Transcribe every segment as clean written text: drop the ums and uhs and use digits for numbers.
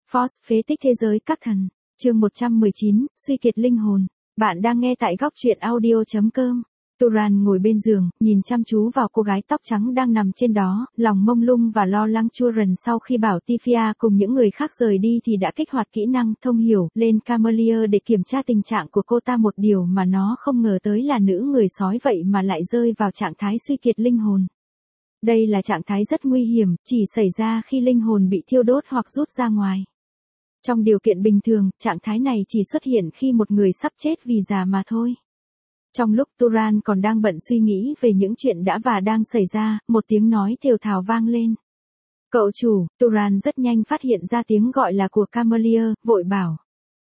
Force phế tích thế giới các thần. Chương 119, suy kiệt linh hồn. Bạn đang nghe tại góc truyện audio.com. Turan ngồi bên giường, nhìn chăm chú vào cô gái tóc trắng đang nằm trên đó, lòng mông lung và lo lắng. Turan sau khi bảo Tifia cùng những người khác rời đi thì đã kích hoạt kỹ năng thông hiểu lên Camellia để kiểm tra tình trạng của cô ta. Một điều mà nó không ngờ tới là nữ người sói vậy mà lại rơi vào trạng thái suy kiệt linh hồn. Đây là trạng thái rất nguy hiểm, chỉ xảy ra khi linh hồn bị thiêu đốt hoặc rút ra ngoài. Trong điều kiện bình thường, trạng thái này chỉ xuất hiện khi một người sắp chết vì già mà thôi. Trong lúc Turan còn đang bận suy nghĩ về những chuyện đã và đang xảy ra, một tiếng nói thều thào vang lên. Cậu chủ. Turan rất nhanh phát hiện ra tiếng gọi là của Camellia, vội bảo.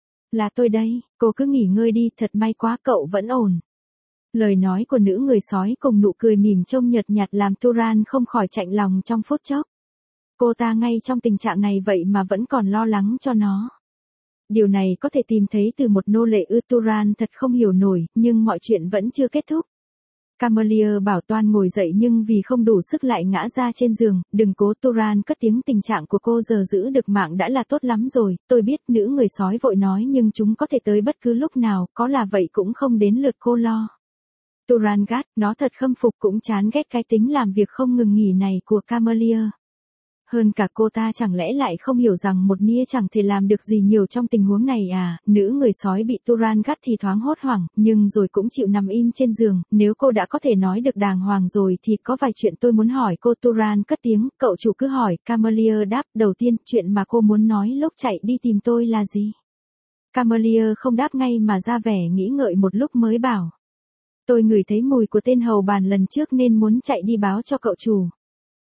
Là tôi đây, cô cứ nghỉ ngơi đi, thật may quá cậu vẫn ổn. Lời nói của nữ người sói cùng nụ cười mỉm trông nhợt nhạt làm Turan không khỏi chạnh lòng trong phút chốc. Cô ta ngay trong tình trạng này vậy mà vẫn còn lo lắng cho nó. Điều này có thể tìm thấy từ một nô lệ ư. Turan thật không hiểu nổi, nhưng mọi chuyện vẫn chưa kết thúc. Camellia bảo Toan ngồi dậy nhưng vì không đủ sức lại ngã ra trên giường. Đừng cố. Turan cất tiếng, tình trạng của cô giờ giữ được mạng đã là tốt lắm rồi. Tôi biết, nữ người sói vội nói, nhưng chúng có thể tới bất cứ lúc nào, có là vậy cũng không đến lượt cô lo. Turan gắt, nó thật khâm phục cũng chán ghét cái tính làm việc không ngừng nghỉ này của Camellia. Hơn cả cô ta chẳng lẽ lại không hiểu rằng một nia chẳng thể làm được gì nhiều trong tình huống này à. Nữ người sói bị Turan gắt thì thoáng hốt hoảng, nhưng rồi cũng chịu nằm im trên giường. Nếu cô đã có thể nói được đàng hoàng rồi thì có vài chuyện tôi muốn hỏi cô. Turan cất tiếng, cậu chủ cứ hỏi. Camellia đáp, đầu tiên, chuyện mà cô muốn nói lúc chạy đi tìm tôi là gì? Camellia không đáp ngay mà ra vẻ nghĩ ngợi một lúc mới bảo. Tôi ngửi thấy mùi của tên hầu bàn lần trước nên muốn chạy đi báo cho cậu chủ.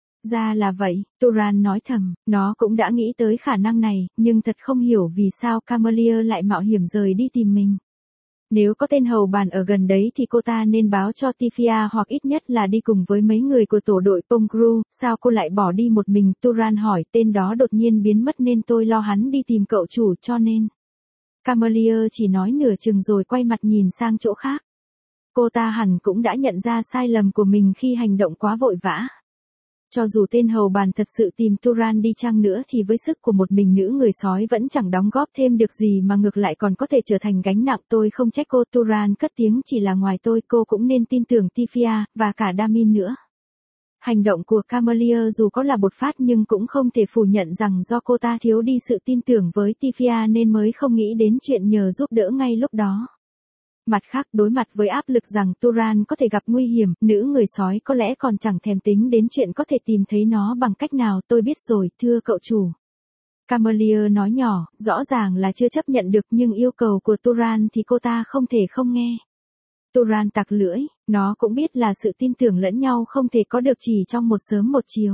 Ra là vậy, Turan nói thầm, nó cũng đã nghĩ tới khả năng này, nhưng thật không hiểu vì sao Camellia lại mạo hiểm rời đi tìm mình. Nếu có tên hầu bàn ở gần đấy thì cô ta nên báo cho Tifia hoặc ít nhất là đi cùng với mấy người của tổ đội Pongru. Sao cô lại bỏ đi một mình? Turan hỏi, tên đó đột nhiên biến mất nên tôi lo hắn đi tìm cậu chủ cho nên. Camellia chỉ nói nửa chừng rồi quay mặt nhìn sang chỗ khác. Cô ta hẳn cũng đã nhận ra sai lầm của mình khi hành động quá vội vã. Cho dù tên hầu bàn thật sự tìm Turan đi chăng nữa thì với sức của một mình nữ người sói vẫn chẳng đóng góp thêm được gì mà ngược lại còn có thể trở thành gánh nặng. Tôi không trách cô. Turan cất tiếng, chỉ là ngoài tôi cô cũng nên tin tưởng Tifia, và cả Damin nữa. Hành động của Camellia dù có là bột phát nhưng cũng không thể phủ nhận rằng do cô ta thiếu đi sự tin tưởng với Tifia nên mới không nghĩ đến chuyện nhờ giúp đỡ ngay lúc đó. Mặt khác, đối mặt với áp lực rằng Turan có thể gặp nguy hiểm, nữ người sói có lẽ còn chẳng thèm tính đến chuyện có thể tìm thấy nó bằng cách nào. Tôi biết rồi, thưa cậu chủ. Camellia nói nhỏ, rõ ràng là chưa chấp nhận được nhưng yêu cầu của Turan thì cô ta không thể không nghe. Turan tặc lưỡi, nó cũng biết là sự tin tưởng lẫn nhau không thể có được chỉ trong một sớm một chiều.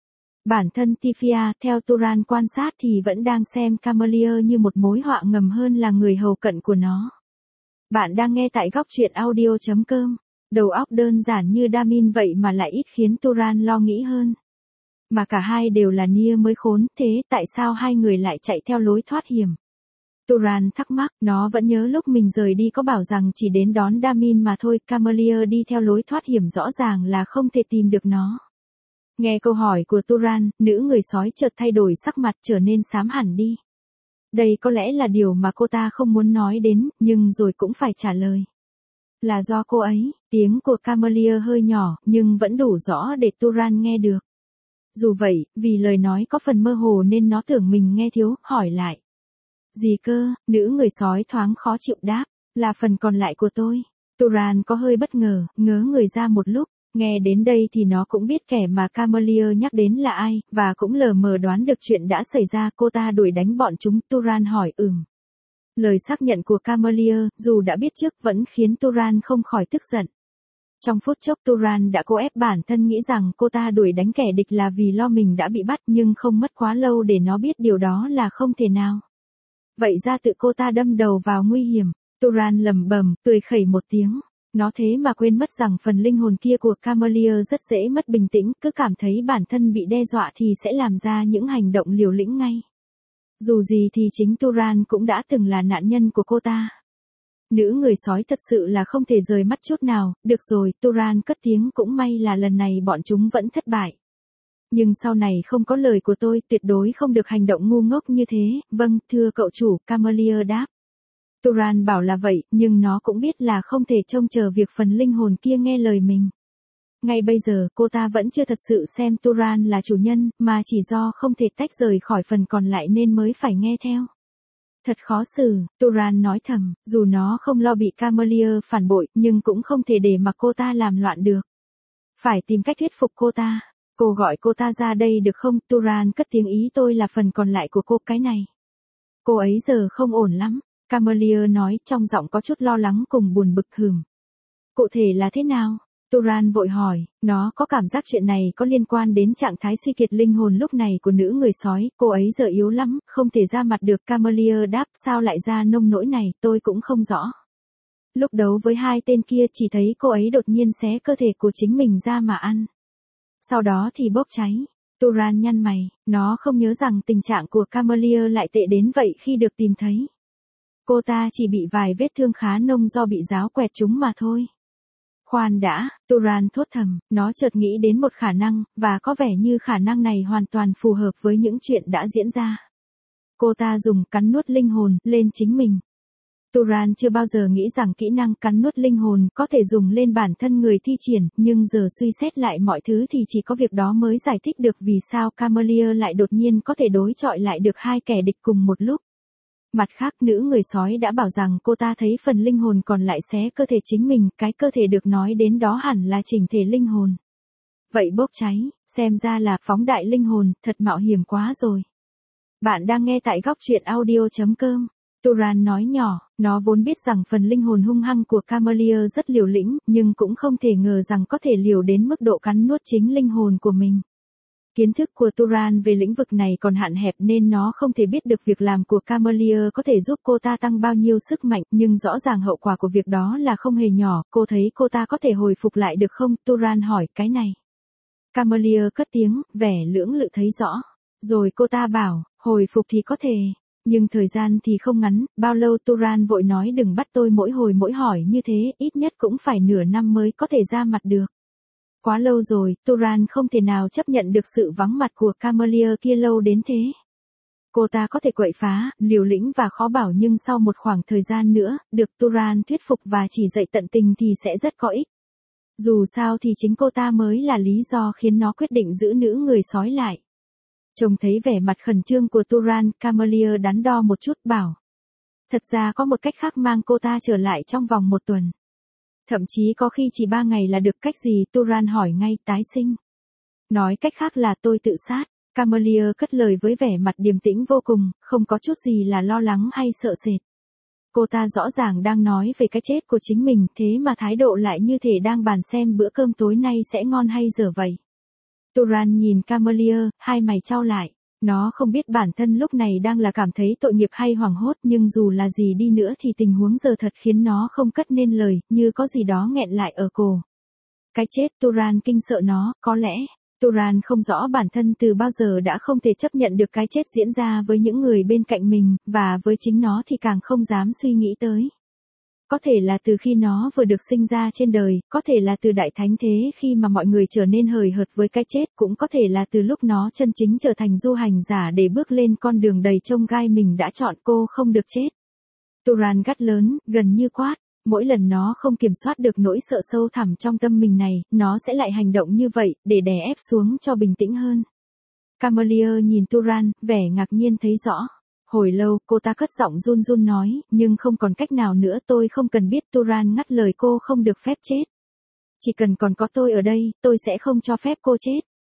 Bản thân Tifia, theo Turan quan sát thì vẫn đang xem Camellia như một mối họa ngầm hơn là người hầu cận của nó. Bạn đang nghe tại góc truyện audio.com. Đầu óc đơn giản như Damin vậy mà lại ít khiến Turan lo nghĩ hơn. Mà cả hai đều là nia mới khốn, thế tại sao hai người lại chạy theo lối thoát hiểm? Turan thắc mắc, nó vẫn nhớ lúc mình rời đi có bảo rằng chỉ đến đón Damin mà thôi. Camellia đi theo lối thoát hiểm rõ ràng là không thể tìm được nó. Nghe câu hỏi của Turan, nữ người sói chợt thay đổi sắc mặt trở nên xám hẳn đi. Đây có lẽ là điều mà cô ta không muốn nói đến, nhưng rồi cũng phải trả lời. Là do cô ấy. Tiếng của Camellia hơi nhỏ, nhưng vẫn đủ rõ để Turan nghe được. Dù vậy, vì lời nói có phần mơ hồ nên nó tưởng mình nghe thiếu, hỏi lại. Gì cơ? Nữ người sói thoáng khó chịu đáp. Là phần còn lại của tôi. Turan có hơi bất ngờ, ngớ người ra một lúc. Nghe đến đây thì nó cũng biết kẻ mà Camellia nhắc đến là ai, và cũng lờ mờ đoán được chuyện đã xảy ra. Cô ta đuổi đánh bọn chúng. Turan hỏi Lời xác nhận của Camellia, dù đã biết trước, vẫn khiến Turan không khỏi tức giận. Trong phút chốc Turan đã cố ép bản thân nghĩ rằng cô ta đuổi đánh kẻ địch là vì lo mình đã bị bắt, nhưng không mất quá lâu để nó biết điều đó là không thể nào. Vậy ra tự cô ta đâm đầu vào nguy hiểm. Turan lẩm bẩm, cười khẩy một tiếng. Nó thế mà quên mất rằng phần linh hồn kia của Camellia rất dễ mất bình tĩnh, cứ cảm thấy bản thân bị đe dọa thì sẽ làm ra những hành động liều lĩnh ngay. Dù gì thì chính Turan cũng đã từng là nạn nhân của cô ta. Nữ người sói thật sự là không thể rời mắt chút nào. Được rồi, Turan cất tiếng, cũng may là lần này bọn chúng vẫn thất bại. Nhưng sau này không có lời của tôi, tuyệt đối không được hành động ngu ngốc như thế. Vâng, thưa cậu chủ, Camelier đáp. Turan bảo là vậy, nhưng nó cũng biết là không thể trông chờ việc phần linh hồn kia nghe lời mình. Ngay bây giờ, cô ta vẫn chưa thật sự xem Turan là chủ nhân, mà chỉ do không thể tách rời khỏi phần còn lại nên mới phải nghe theo. Thật khó xử, Turan nói thầm, dù nó không lo bị Camelier phản bội, nhưng cũng không thể để mặc cô ta làm loạn được. Phải tìm cách thuyết phục cô ta. Cô gọi cô ta ra đây được không? Turan cất tiếng, ý tôi là phần còn lại của cô cái này. Cô ấy giờ không ổn lắm, Camelier nói trong giọng có chút lo lắng cùng buồn bực hừm. Cụ thể là thế nào? Turan vội hỏi, nó có cảm giác chuyện này có liên quan đến trạng thái suy kiệt linh hồn lúc này của nữ người sói, cô ấy giờ yếu lắm, không thể ra mặt được. Camelier đáp, sao lại ra nông nỗi này, tôi cũng không rõ. Lúc đấu với hai tên kia chỉ thấy cô ấy đột nhiên xé cơ thể của chính mình ra mà ăn. Sau đó thì bốc cháy. Turan nhăn mày, nó không nhớ rằng tình trạng của Camelier lại tệ đến vậy khi được tìm thấy. Cô ta chỉ bị vài vết thương khá nông do bị giáo quẹt trúng mà thôi. Khoan đã, Turan thốt thầm, nó chợt nghĩ đến một khả năng, và có vẻ như khả năng này hoàn toàn phù hợp với những chuyện đã diễn ra. Cô ta dùng cắn nuốt linh hồn lên chính mình. Turan chưa bao giờ nghĩ rằng kỹ năng cắn nuốt linh hồn có thể dùng lên bản thân người thi triển, nhưng giờ suy xét lại mọi thứ thì chỉ có việc đó mới giải thích được vì sao Camelier lại đột nhiên có thể đối chọi lại được hai kẻ địch cùng một lúc. Mặt khác, nữ người sói đã bảo rằng cô ta thấy phần linh hồn còn lại xé cơ thể chính mình, cái cơ thể được nói đến đó hẳn là chỉnh thể linh hồn. Vậy bốc cháy, xem ra là phóng đại linh hồn, thật mạo hiểm quá rồi. Bạn đang nghe tại góc truyện audio.com. Turan nói nhỏ, nó vốn biết rằng phần linh hồn hung hăng của Camelier rất liều lĩnh, nhưng cũng không thể ngờ rằng có thể liều đến mức độ cắn nuốt chính linh hồn của mình. Kiến thức của Turan về lĩnh vực này còn hạn hẹp nên nó không thể biết được việc làm của Camelier có thể giúp cô ta tăng bao nhiêu sức mạnh, nhưng rõ ràng hậu quả của việc đó là không hề nhỏ. Cô thấy cô ta có thể hồi phục lại được không? Turan hỏi cái này. Camelier cất tiếng, vẻ lưỡng lự thấy rõ. Rồi cô ta bảo, hồi phục thì có thể. Nhưng thời gian thì không ngắn, bao lâu? Turan vội nói, đừng bắt tôi mỗi hồi mỗi hỏi như thế, ít nhất cũng phải nửa năm mới có thể ra mặt được. Quá lâu rồi, Turan không thể nào chấp nhận được sự vắng mặt của Camelier kia lâu đến thế. Cô ta có thể quậy phá, liều lĩnh và khó bảo, nhưng sau một khoảng thời gian nữa, được Turan thuyết phục và chỉ dạy tận tình thì sẽ rất có ích. Dù sao thì chính cô ta mới là lý do khiến nó quyết định giữ nữ người sói lại. Trông thấy vẻ mặt khẩn trương của Turan, Camelier đắn đo một chút bảo. Thật ra có một cách khác, mang cô ta trở lại trong vòng 1 tuần. Thậm chí có khi chỉ 3 ngày là được. Cách gì? Turan hỏi ngay. Tái sinh. Nói cách khác là tôi tự sát. Camelier cất lời với vẻ mặt điềm tĩnh vô cùng, không có chút gì là lo lắng hay sợ sệt. Cô ta rõ ràng đang nói về cái chết của chính mình, thế mà thái độ lại như thể đang bàn xem bữa cơm tối nay sẽ ngon hay dở vậy. Turan nhìn Camelier, hai mày chau lại. Nó không biết bản thân lúc này đang là cảm thấy tội nghiệp hay hoảng hốt, nhưng dù là gì đi nữa thì tình huống giờ thật khiến nó không cất nên lời, như có gì đó nghẹn lại ở cổ. Cái chết, Turan kinh sợ nó, có lẽ, Turan không rõ bản thân từ bao giờ đã không thể chấp nhận được cái chết diễn ra với những người bên cạnh mình, và với chính nó thì càng không dám suy nghĩ tới. Có thể là từ khi nó vừa được sinh ra trên đời, có thể là từ đại thánh thế khi mà mọi người trở nên hời hợt với cái chết, cũng có thể là từ lúc nó chân chính trở thành du hành giả để bước lên con đường đầy chông gai mình đã chọn. Cô không được chết. Turan gắt lớn, gần như quát. Mỗi lần nó không kiểm soát được nỗi sợ sâu thẳm trong tâm mình này, nó sẽ lại hành động như vậy, để đè ép xuống cho bình tĩnh hơn. Camelier nhìn Turan, vẻ ngạc nhiên thấy rõ. Hồi lâu, cô ta cất giọng run run nói, nhưng không còn cách nào nữa, tôi không cần biết. Turan ngắt lời cô, không được phép chết. Chỉ cần còn có tôi ở đây, tôi sẽ không cho phép cô chết.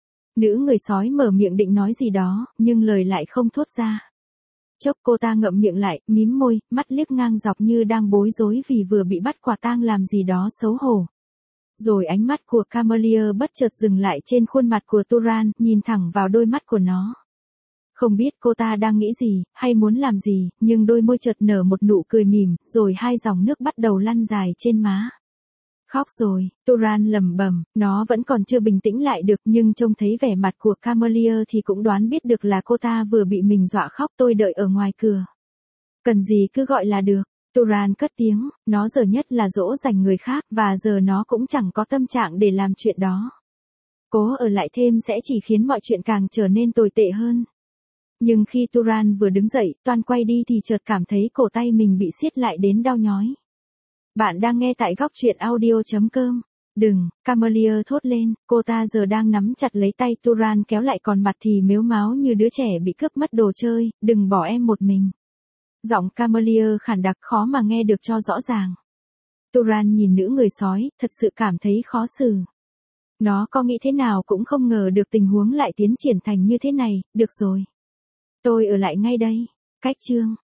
Nữ người sói mở miệng định nói gì đó, nhưng lời lại không thốt ra. Chốc cô ta ngậm miệng lại, mím môi, mắt liếc ngang dọc như đang bối rối vì vừa bị bắt quả tang làm gì đó xấu hổ. Rồi ánh mắt của Camelier bất chợt dừng lại trên khuôn mặt của Turan, nhìn thẳng vào đôi mắt của nó. Không biết cô ta đang nghĩ gì, hay muốn làm gì, nhưng đôi môi chợt nở một nụ cười mỉm, rồi hai dòng nước bắt đầu lăn dài trên má. Khóc rồi, Turan lẩm bẩm, nó vẫn còn chưa bình tĩnh lại được, nhưng trông thấy vẻ mặt của Camelier thì cũng đoán biết được là cô ta vừa bị mình dọa khóc. Tôi đợi ở ngoài cửa. Cần gì cứ gọi là được. Turan cất tiếng, nó giờ nhất là dỗ dành người khác, và giờ nó cũng chẳng có tâm trạng để làm chuyện đó. Cố ở lại thêm sẽ chỉ khiến mọi chuyện càng trở nên tồi tệ hơn. Nhưng khi Turan vừa đứng dậy, toan quay đi thì chợt cảm thấy cổ tay mình bị siết lại đến đau nhói. Bạn đang nghe tại góc truyện audio.com. Đừng, Camelia thốt lên, cô ta giờ đang nắm chặt lấy tay Turan kéo lại còn mặt thì mếu máo như đứa trẻ bị cướp mất đồ chơi, đừng bỏ em một mình. Giọng Camelia khản đặc khó mà nghe được cho rõ ràng. Turan nhìn nữ người sói, thật sự cảm thấy khó xử. Nó có nghĩ thế nào cũng không ngờ được tình huống lại tiến triển thành như thế này, được rồi. Tôi ở lại ngay đây. Cách chương